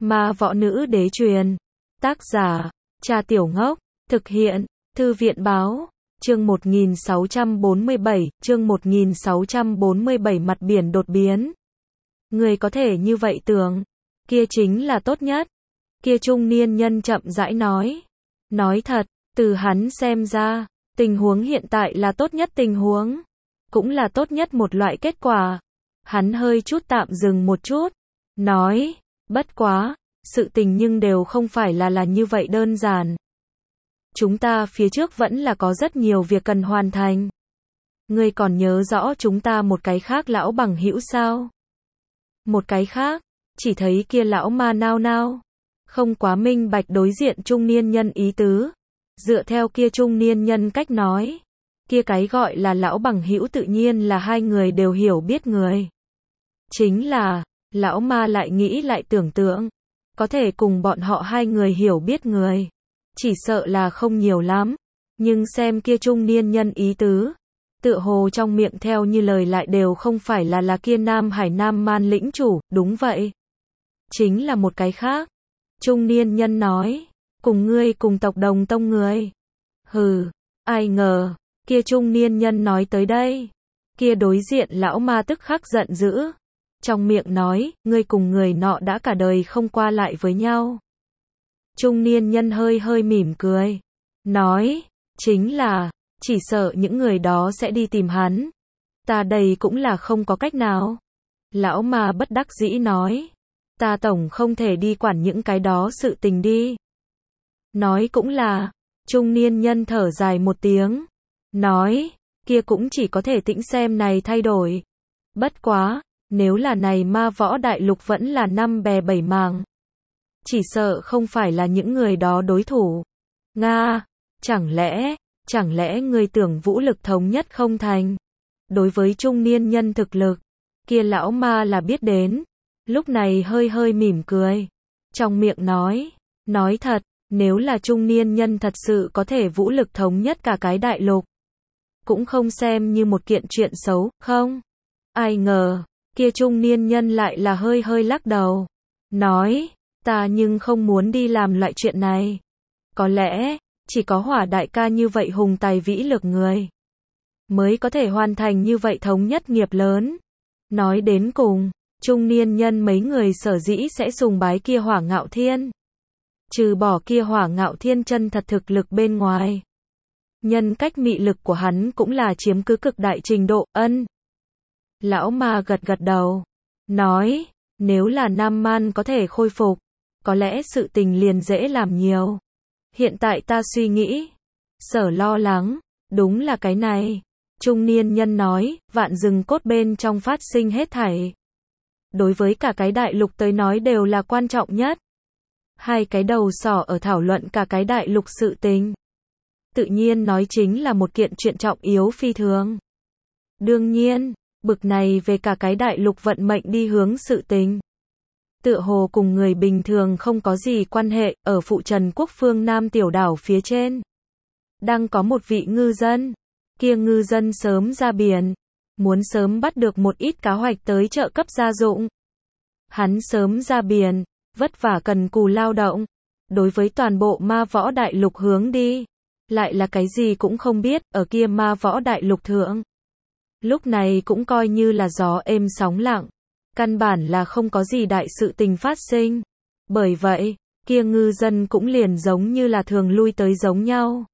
Ma võ nữ đế truyền. Tác giả, Cha Tiểu Ngốc. Thực hiện, Thư viện báo. Chương 1647, mặt biển đột biến. Người có thể như vậy tưởng, kia chính là tốt nhất. Kia trung niên nhân chậm rãi nói. Nói thật, từ hắn xem ra, tình huống hiện tại là tốt nhất tình huống. Cũng là tốt nhất một loại kết quả. Hắn hơi chút tạm dừng một chút. Nói, bất quá, sự tình nhưng đều không phải là như vậy đơn giản. Chúng ta phía trước vẫn là có rất nhiều việc cần hoàn thành. Ngươi còn nhớ rõ chúng ta một cái khác lão bằng hữu sao? Một cái khác, chỉ thấy kia lão ma nao nao. Không quá minh bạch đối diện trung niên nhân ý tứ. Dựa theo kia trung niên nhân cách nói. Kia cái gọi là lão bằng hữu tự nhiên là hai người đều hiểu biết người. Chính là, lão ma lại nghĩ lại tưởng tượng. Có thể cùng bọn họ hai người hiểu biết người. Chỉ sợ là không nhiều lắm. Nhưng xem kia trung niên nhân ý tứ. Tựa hồ trong miệng theo như lời lại đều không phải là kia Nam Hải Nam Man lĩnh chủ, đúng vậy. Chính là một cái khác. Trung niên nhân nói, cùng ngươi cùng tộc Đồng Tông người. Hừ, ai ngờ, kia trung niên nhân nói tới đây. Kia đối diện lão ma tức khắc giận dữ. Trong miệng nói, ngươi cùng người nọ đã cả đời không qua lại với nhau. Trung niên nhân hơi mỉm cười. Nói, chính là, chỉ sợ những người đó sẽ đi tìm hắn. Ta đây cũng là không có cách nào. Lão ma bất đắc dĩ nói. Ta tổng không thể đi quản những cái đó sự tình đi. Nói cũng là, trung niên nhân thở dài một tiếng. Nói, kia cũng chỉ có thể tĩnh xem này thay đổi. Bất quá, nếu là này ma võ đại lục vẫn là năm bè bảy mảng. Chỉ sợ không phải là những người đó đối thủ. Nga, chẳng lẽ người tưởng vũ lực thống nhất không thành? Đối với trung niên nhân thực lực, kia lão ma là biết đến. Lúc này hơi mỉm cười. Trong miệng nói thật, nếu là trung niên nhân thật sự có thể vũ lực thống nhất cả cái đại lục. Cũng không xem như một kiện chuyện xấu, không? Ai ngờ, kia trung niên nhân lại là hơi lắc đầu. Nói, ta nhưng không muốn đi làm loại chuyện này. Có lẽ, chỉ có Hỏa đại ca như vậy hùng tài vĩ lực người. Mới có thể hoàn thành như vậy thống nhất nghiệp lớn. Nói đến cùng, trung niên nhân mấy người sở dĩ sẽ sùng bái kia Hỏa Ngạo Thiên. Trừ bỏ kia Hỏa Ngạo Thiên chân thật thực lực bên ngoài. Nhân cách mị lực của hắn cũng là chiếm cứ cực đại trình độ, ân. Lão ma gật đầu. Nói, nếu là Nam Man có thể khôi phục, có lẽ sự tình liền dễ làm nhiều. Hiện tại ta suy nghĩ, sở lo lắng, đúng là cái này. Trung niên nhân nói, vạn rừng cốt bên trong phát sinh hết thảy. Đối với cả cái đại lục tới nói đều là quan trọng nhất. Hai cái đầu sỏ ở thảo luận cả cái đại lục sự tình. Tự nhiên nói chính là một kiện chuyện trọng yếu phi thường. Đương nhiên, bực này về cả cái đại lục vận mệnh đi hướng sự tình. Tựa hồ cùng người bình thường không có gì quan hệ, ở phụ trần quốc phương Nam tiểu đảo phía trên. Đang có một vị ngư dân. Kia ngư dân sớm ra biển. Muốn sớm bắt được một ít cá hoạch tới trợ cấp gia dụng. Hắn sớm ra biển, vất vả cần cù lao động. Đối với toàn bộ ma võ đại lục hướng đi. Lại là cái gì cũng không biết, ở kia ma võ đại lục thượng. Lúc này cũng coi như là gió êm sóng lặng. Căn bản là không có gì đại sự tình phát sinh. Bởi vậy, kia ngư dân cũng liền giống như là thường lui tới giống nhau.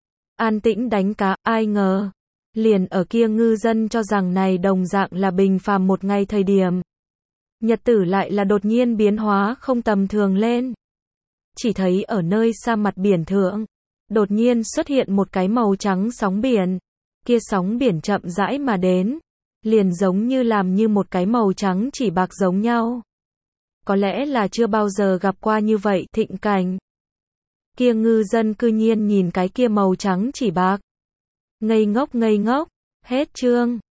An tĩnh đánh cá, ai ngờ. Liền ở kia ngư dân cho rằng này đồng dạng là bình phàm một ngày thời điểm. Nhật tử lại là đột nhiên biến hóa không tầm thường lên. Chỉ thấy ở nơi xa mặt biển thượng. Đột nhiên xuất hiện một cái màu trắng sóng biển. Kia sóng biển chậm rãi mà đến. Liền giống như làm như một cái màu trắng chỉ bạc giống nhau. Có lẽ là chưa bao giờ gặp qua như vậy thịnh cảnh. Kia ngư dân cư nhiên nhìn cái kia màu trắng chỉ bạc. Ngây ngốc, hết chương.